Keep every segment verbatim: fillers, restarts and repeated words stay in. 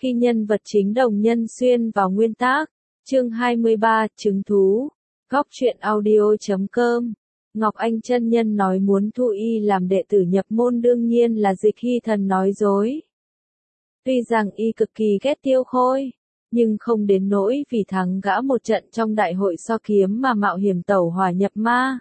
Khi nhân vật chính Đồng Nhân Xuyên vào nguyên tác, chương hai mươi ba, chứng thú, góc truyện audio chấm com. Ngọc Anh chân nhân nói muốn thu y làm đệ tử nhập môn đương nhiên là Dịch Hy Thần nói dối. Tuy rằng y cực kỳ ghét Tiêu Khôi, nhưng không đến nỗi vì thắng gã một trận trong đại hội so kiếm mà mạo hiểm tẩu hỏa nhập ma.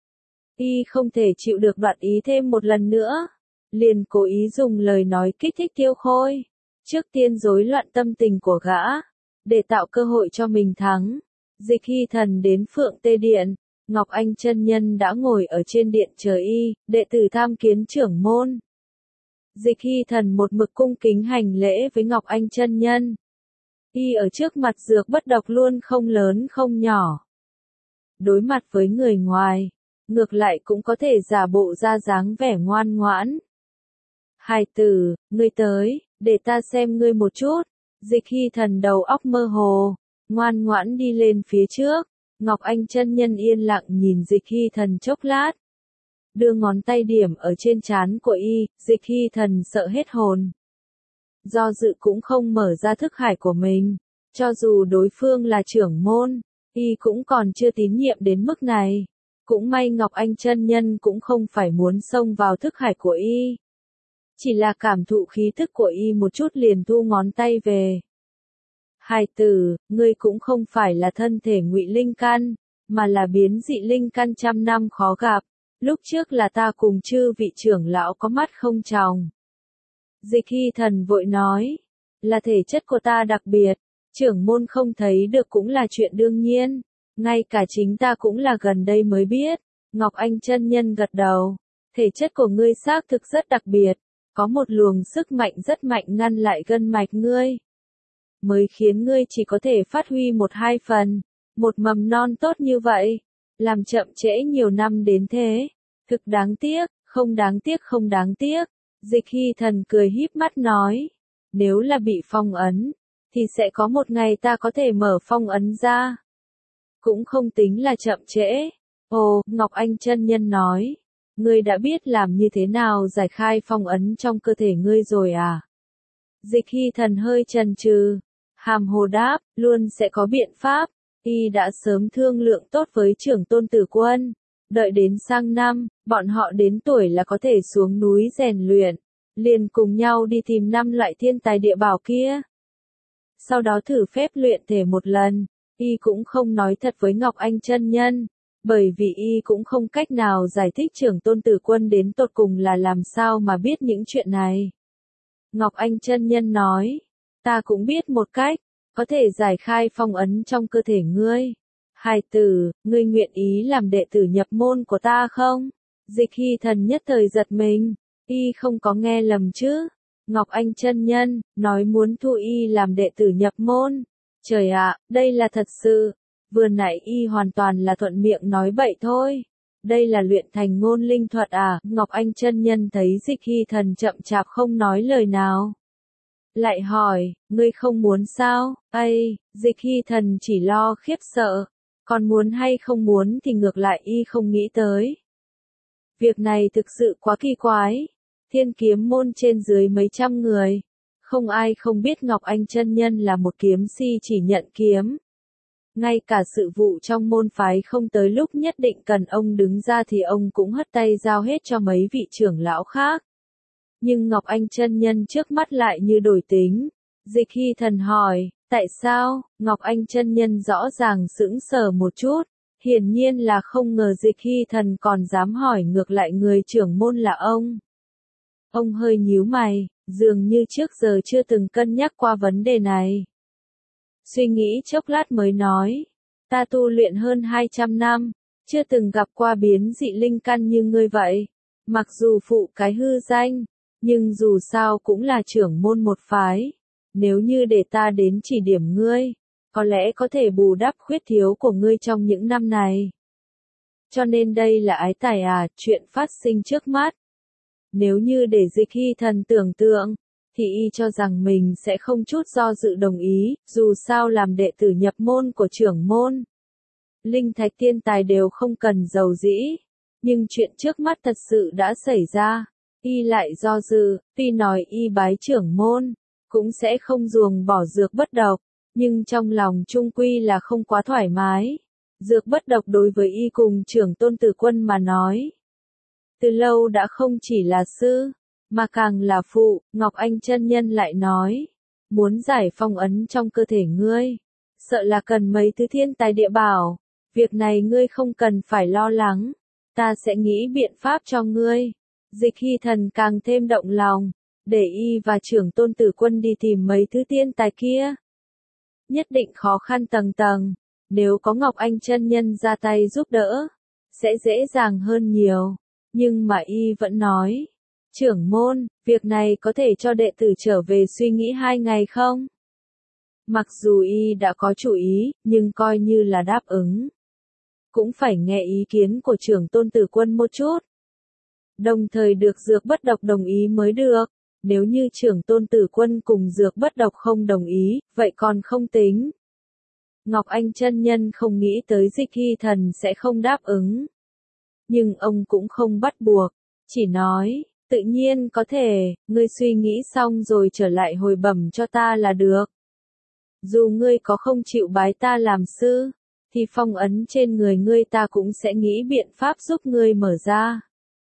Y không thể chịu được đoạt ý thêm một lần nữa, liền cố ý dùng lời nói kích thích Tiêu Khôi, trước tiên rối loạn tâm tình của gã, để tạo cơ hội cho mình thắng. Dịch Hy Thần đến Phượng Tê Điện, Ngọc Anh chân nhân đã ngồi ở trên điện chờ y, đệ tử tham kiến trưởng môn. Dịch Hy Thần một mực cung kính hành lễ với Ngọc Anh chân nhân. Y ở trước mặt dược bất độc luôn không lớn không nhỏ. Đối mặt với người ngoài, ngược lại cũng có thể giả bộ ra dáng vẻ ngoan ngoãn. Hài tử, ngươi tới, để ta xem ngươi một chút. Dịch Hy Thần đầu óc mơ hồ, ngoan ngoãn đi lên phía trước. Ngọc Anh chân nhân yên lặng nhìn Dịch Hy Thần chốc lát. Đưa ngón tay điểm ở trên trán của y, Dịch Hy Thần sợ hết hồn. Do dự cũng không mở ra thức hải của mình. Cho dù đối phương là trưởng môn, y cũng còn chưa tín nhiệm đến mức này. Cũng may Ngọc Anh chân nhân cũng không phải muốn xông vào thức hải của y. Chỉ là cảm thụ khí thức của y một chút liền thu ngón tay về. Hài tử, ngươi cũng không phải là thân thể ngụy linh căn, mà là biến dị linh căn trăm năm khó gặp. Lúc trước là ta cùng chư vị trưởng lão có mắt không tròng. Dịch Hy Thần vội nói, là thể chất của ta đặc biệt, trưởng môn không thấy được cũng là chuyện đương nhiên, ngay cả chính ta cũng là gần đây mới biết. Ngọc Anh chân nhân gật đầu, thể chất của ngươi xác thực rất đặc biệt, có một luồng sức mạnh rất mạnh ngăn lại gân mạch ngươi, mới khiến ngươi chỉ có thể phát huy một hai phần, một mầm non tốt như vậy, làm chậm trễ nhiều năm đến thế, thực đáng tiếc, không đáng tiếc không đáng tiếc. Dịch Hy Thần cười híp mắt nói, nếu là bị phong ấn, thì sẽ có một ngày ta có thể mở phong ấn ra. Cũng không tính là chậm trễ. Ồ, Ngọc Anh chân nhân nói, ngươi đã biết làm như thế nào giải khai phong ấn trong cơ thể ngươi rồi à? Dịch Hy Thần hơi chần chừ, hàm hồ đáp, luôn sẽ có biện pháp. Y đã sớm thương lượng tốt với trưởng tôn Tử Quân, đợi đến sang năm, bọn họ đến tuổi là có thể xuống núi rèn luyện, liền cùng nhau đi tìm năm loại thiên tài địa bảo kia. Sau đó thử phép luyện thể một lần, y cũng không nói thật với Ngọc Anh chân nhân, bởi vì y cũng không cách nào giải thích trưởng tôn Tử Quân đến tột cùng là làm sao mà biết những chuyện này. Ngọc Anh chân nhân nói, ta cũng biết một cách, có thể giải khai phong ấn trong cơ thể ngươi. Hài tử, ngươi nguyện ý làm đệ tử nhập môn của ta không? Dịch Hy Thần nhất thời giật mình, y không có nghe lầm chứ? Ngọc Anh chân nhân, nói muốn thu y làm đệ tử nhập môn. Trời ạ, đây là thật sự. Vừa nãy y hoàn toàn là thuận miệng nói bậy thôi. Đây là luyện thành ngôn linh thuật à? Ngọc Anh chân nhân thấy Dịch Hy Thần chậm chạp không nói lời nào. Lại hỏi, ngươi không muốn sao? Ây, Dịch Hy Thần chỉ lo khiếp sợ. Còn muốn hay không muốn thì ngược lại y không nghĩ tới. Việc này thực sự quá kỳ quái. Thiên kiếm môn trên dưới mấy trăm người. Không ai không biết Ngọc Anh chân nhân là một kiếm si chỉ nhận kiếm. Ngay cả sự vụ trong môn phái không tới lúc nhất định cần ông đứng ra thì ông cũng hất tay giao hết cho mấy vị trưởng lão khác. Nhưng Ngọc Anh chân nhân trước mắt lại như đổi tính. Dịch Hy Thần hỏi, tại sao? Ngọc Anh chân nhân rõ ràng sững sờ một chút. Hiển nhiên là không ngờ Dịch Hy Thần còn dám hỏi ngược lại người trưởng môn là ông. Ông hơi nhíu mày, dường như trước giờ chưa từng cân nhắc qua vấn đề này. Suy nghĩ chốc lát mới nói, ta tu luyện hơn hai trăm năm, chưa từng gặp qua biến dị linh căn như ngươi vậy. Mặc dù phụ cái hư danh, nhưng dù sao cũng là trưởng môn một phái. Nếu như để ta đến chỉ điểm ngươi, có lẽ có thể bù đắp khuyết thiếu của ngươi trong những năm này. Cho nên đây là ái tài à, chuyện phát sinh trước mắt. Nếu như để Dịch Hy Thần tưởng tượng, thì y cho rằng mình sẽ không chút do dự đồng ý, dù sao làm đệ tử nhập môn của trưởng môn. Linh thạch thiên tài đều không cần giàu dĩ, nhưng chuyện trước mắt thật sự đã xảy ra, y lại do dự, tuy nói y bái trưởng môn, cũng sẽ không ruồng bỏ dược bất độc, nhưng trong lòng trung quy là không quá thoải mái. Dược bất độc đối với y cùng trưởng tôn tử quân mà nói, từ lâu đã không chỉ là sư, mà càng là phụ. Ngọc Anh chân nhân lại nói, muốn giải phong ấn trong cơ thể ngươi, sợ là cần mấy thứ thiên tài địa bảo, việc này ngươi không cần phải lo lắng, ta sẽ nghĩ biện pháp cho ngươi. Dịch Hy Thần càng thêm động lòng, để y và trưởng tôn tử quân đi tìm mấy thứ thiên tài kia. Nhất định khó khăn tầng tầng, nếu có Ngọc Anh chân nhân ra tay giúp đỡ, sẽ dễ dàng hơn nhiều. Nhưng mà y vẫn nói, trưởng môn, việc này có thể cho đệ tử trở về suy nghĩ hai ngày không? Mặc dù y đã có chủ ý, nhưng coi như là đáp ứng, cũng phải nghe ý kiến của trưởng tôn tử quân một chút. Đồng thời được dược bất độc đồng ý mới được, nếu như trưởng tôn tử quân cùng dược bất độc không đồng ý, vậy còn không tính. Ngọc Anh chân nhân không nghĩ tới Dịch Hy Thần sẽ không đáp ứng. Nhưng ông cũng không bắt buộc, chỉ nói, tự nhiên có thể, ngươi suy nghĩ xong rồi trở lại hồi bẩm cho ta là được. Dù ngươi có không chịu bái ta làm sư, thì phong ấn trên người ngươi ta cũng sẽ nghĩ biện pháp giúp ngươi mở ra.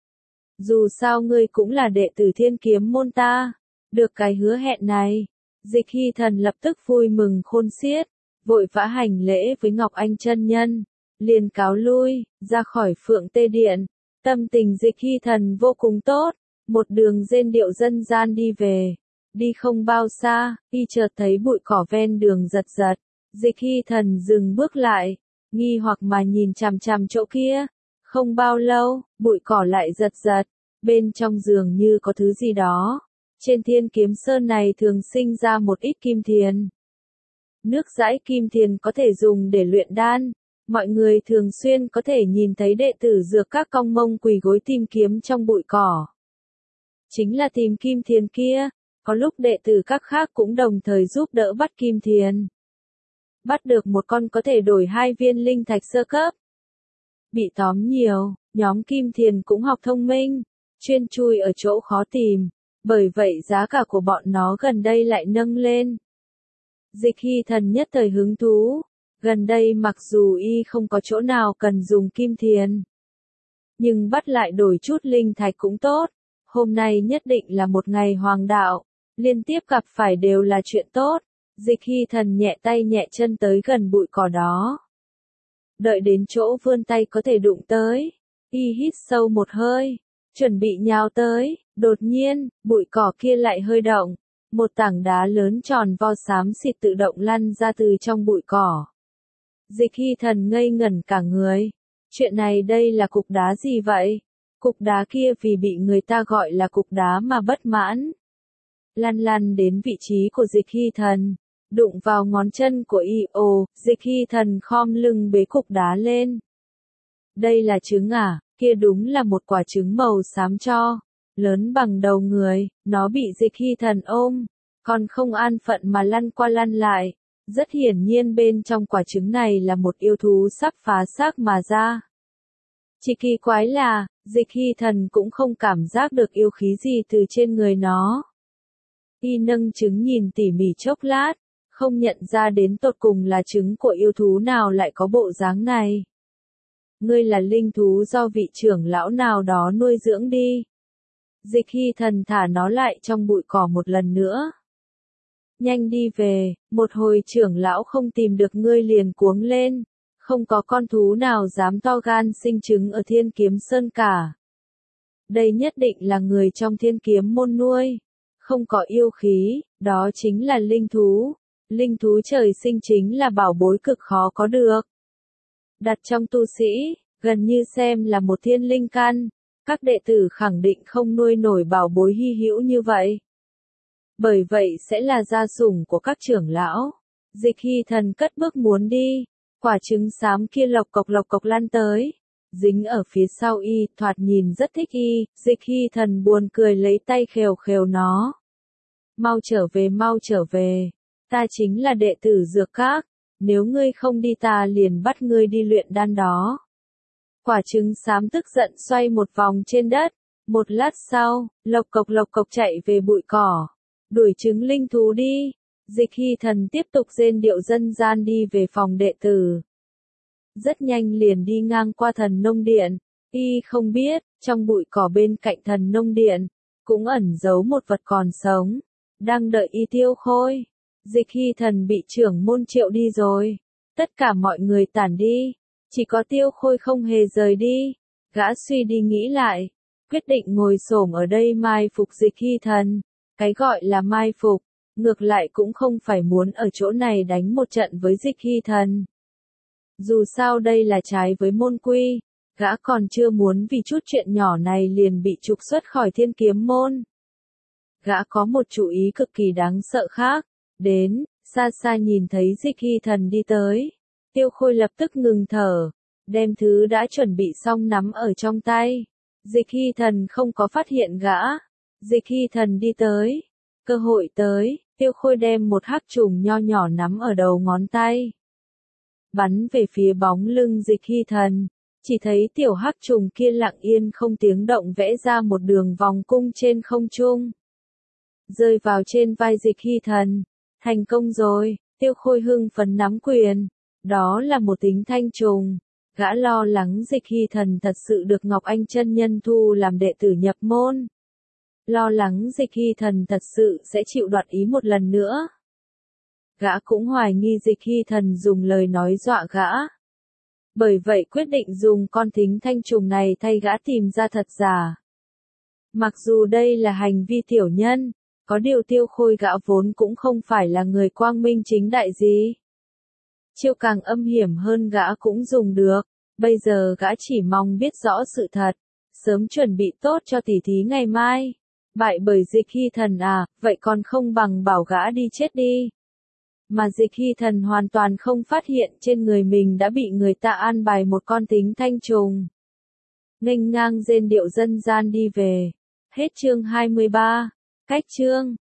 Dù sao ngươi cũng là đệ tử Thiên Kiếm môn ta, được cái hứa hẹn này, Dịch Hy Thần lập tức vui mừng khôn xiết, vội vã hành lễ với Ngọc Anh chân nhân, liền cáo lui, ra khỏi Phượng Tê Điện. Tâm tình Dịch Hy Thần vô cùng tốt, một đường rên điệu dân gian đi về. Đi không bao xa, y chợt thấy bụi cỏ ven đường giật giật. Dịch Hy Thần dừng bước lại, nghi hoặc mà nhìn chằm chằm chỗ kia. Không bao lâu, bụi cỏ lại giật giật, bên trong dường như có thứ gì đó. Trên Thiên Kiếm Sơn này thường sinh ra một ít kim thiền. Nước dãi kim thiền có thể dùng để luyện đan. Mọi người thường xuyên có thể nhìn thấy đệ tử dược các cong mông quỳ gối tìm kiếm trong bụi cỏ. Chính là tìm kim thiền kia, có lúc đệ tử các khác cũng đồng thời giúp đỡ bắt kim thiền. Bắt được một con có thể đổi hai viên linh thạch sơ cấp. Bị tóm nhiều, nhóm kim thiền cũng học thông minh, chuyên chui ở chỗ khó tìm, bởi vậy giá cả của bọn nó gần đây lại nâng lên. Dịch Hy Thần nhất thời hứng thú. Gần đây mặc dù y không có chỗ nào cần dùng kim thiền, nhưng bắt lại đổi chút linh thạch cũng tốt. Hôm nay nhất định là một ngày hoàng đạo, liên tiếp gặp phải đều là chuyện tốt. Dịch Hy Thần nhẹ tay nhẹ chân tới gần bụi cỏ đó. Đợi đến chỗ vươn tay có thể đụng tới, y hít sâu một hơi, chuẩn bị nhào tới, đột nhiên, bụi cỏ kia lại hơi động. Một tảng đá lớn tròn vo xám xịt tự động lăn ra từ trong bụi cỏ. Dịch Hy Thần ngây ngẩn cả người. Chuyện này đây là cục đá gì vậy? Cục đá kia vì bị người ta gọi là cục đá mà bất mãn. Lăn lăn đến vị trí của Dịch Hy Thần, đụng vào ngón chân của y. Ồ, Dịch Hy Thần khom lưng bế cục đá lên. Đây là trứng à? Kia đúng là một quả trứng màu xám cho, lớn bằng đầu người, nó bị Dịch Hy Thần ôm, còn không an phận mà lăn qua lăn lại. Rất hiển nhiên bên trong quả trứng này là một yêu thú sắp phá xác mà ra. Chỉ kỳ quái là, Dịch Hy Thần cũng không cảm giác được yêu khí gì từ trên người nó. Y nâng trứng nhìn tỉ mỉ chốc lát, không nhận ra đến tột cùng là trứng của yêu thú nào lại có bộ dáng này. Ngươi là linh thú do vị trưởng lão nào đó nuôi dưỡng đi. Dịch Hy Thần thả nó lại trong bụi cỏ một lần nữa. Nhanh đi về, một hồi trưởng lão không tìm được ngươi liền cuống lên. Không có con thú nào dám to gan sinh trứng ở Thiên Kiếm Sơn cả. Đây nhất định là người trong Thiên Kiếm môn nuôi. Không có yêu khí, đó chính là linh thú. Linh thú trời sinh chính là bảo bối cực khó có được. Đặt trong tu sĩ, gần như xem là một thiên linh căn. Các đệ tử khẳng định không nuôi nổi bảo bối hy hữu như vậy. Bởi vậy sẽ là gia sủng của các trưởng lão. Dịch Hy Thần cất bước muốn đi. Quả trứng xám kia lộc cộc lộc cộc lăn tới. Dính ở phía sau y, thoạt nhìn rất thích y. Dịch Hy Thần buồn cười lấy tay khều khều nó. Mau trở về, mau trở về. Ta chính là đệ tử dược các. Nếu ngươi không đi ta liền bắt ngươi đi luyện đan đó. Quả trứng xám tức giận xoay một vòng trên đất. Một lát sau, lộc cộc lộc cộc chạy về bụi cỏ. đuổi trứng linh thú đi. Dịch Hy Thần tiếp tục rên điệu dân gian đi về phòng đệ tử. Rất nhanh liền đi ngang qua thần nông điện, y không biết, trong bụi cỏ bên cạnh thần nông điện, cũng ẩn giấu một vật còn sống, đang đợi y tiêu khôi. Dịch Hy Thần bị trưởng môn triệu đi rồi, tất cả mọi người tản đi, chỉ có tiêu khôi không hề rời đi. Gã suy đi nghĩ lại, quyết định ngồi xổm ở đây mai phục Dịch Hy Thần. Cái gọi là mai phục, ngược lại cũng không phải muốn ở chỗ này đánh một trận với Dịch Hy Thần. Dù sao đây là trái với môn quy, gã còn chưa muốn vì chút chuyện nhỏ này liền bị trục xuất khỏi Thiên Kiếm môn. Gã có một chủ ý cực kỳ đáng sợ khác, đến, xa xa nhìn thấy Dịch Hy Thần đi tới. Tiêu Khôi lập tức ngừng thở, đem thứ đã chuẩn bị xong nắm ở trong tay. Dịch Hy Thần không có phát hiện gã. Dịch Hy Thần đi tới. Cơ hội tới, Tiêu Khôi đem một hắc trùng nho nhỏ nắm ở đầu ngón tay. Bắn về phía bóng lưng Dịch Hy Thần. Chỉ thấy tiểu hắc trùng kia lặng yên không tiếng động vẽ ra một đường vòng cung trên không trung. Rơi vào trên vai Dịch Hy Thần. Thành công rồi, Tiêu Khôi hưng phấn nắm quyền. Đó là một tính thanh trùng. Gã lo lắng Dịch Hy Thần thật sự được Ngọc Anh chân nhân thu làm đệ tử nhập môn. Lo lắng Dịch Hy Thần thật sự sẽ chịu đoạt ý một lần nữa. Gã cũng hoài nghi Dịch Hy Thần dùng lời nói dọa gã. Bởi vậy quyết định dùng con thính thanh trùng này thay gã tìm ra thật giả. Mặc dù đây là hành vi tiểu nhân, có điều Tiêu Khôi gã vốn cũng không phải là người quang minh chính đại gì. Chiêu càng âm hiểm hơn gã cũng dùng được, bây giờ gã chỉ mong biết rõ sự thật, sớm chuẩn bị tốt cho tỉ thí ngày mai. Bại bởi Dịch Hy Thần à, vậy còn không bằng bảo gã đi chết đi. Mà Dịch Hy Thần hoàn toàn không phát hiện trên người mình đã bị người ta an bài một con tính thanh trùng. Nghênh ngang rên điệu dân gian đi về. Hết chương hai mươi ba. Cách chương.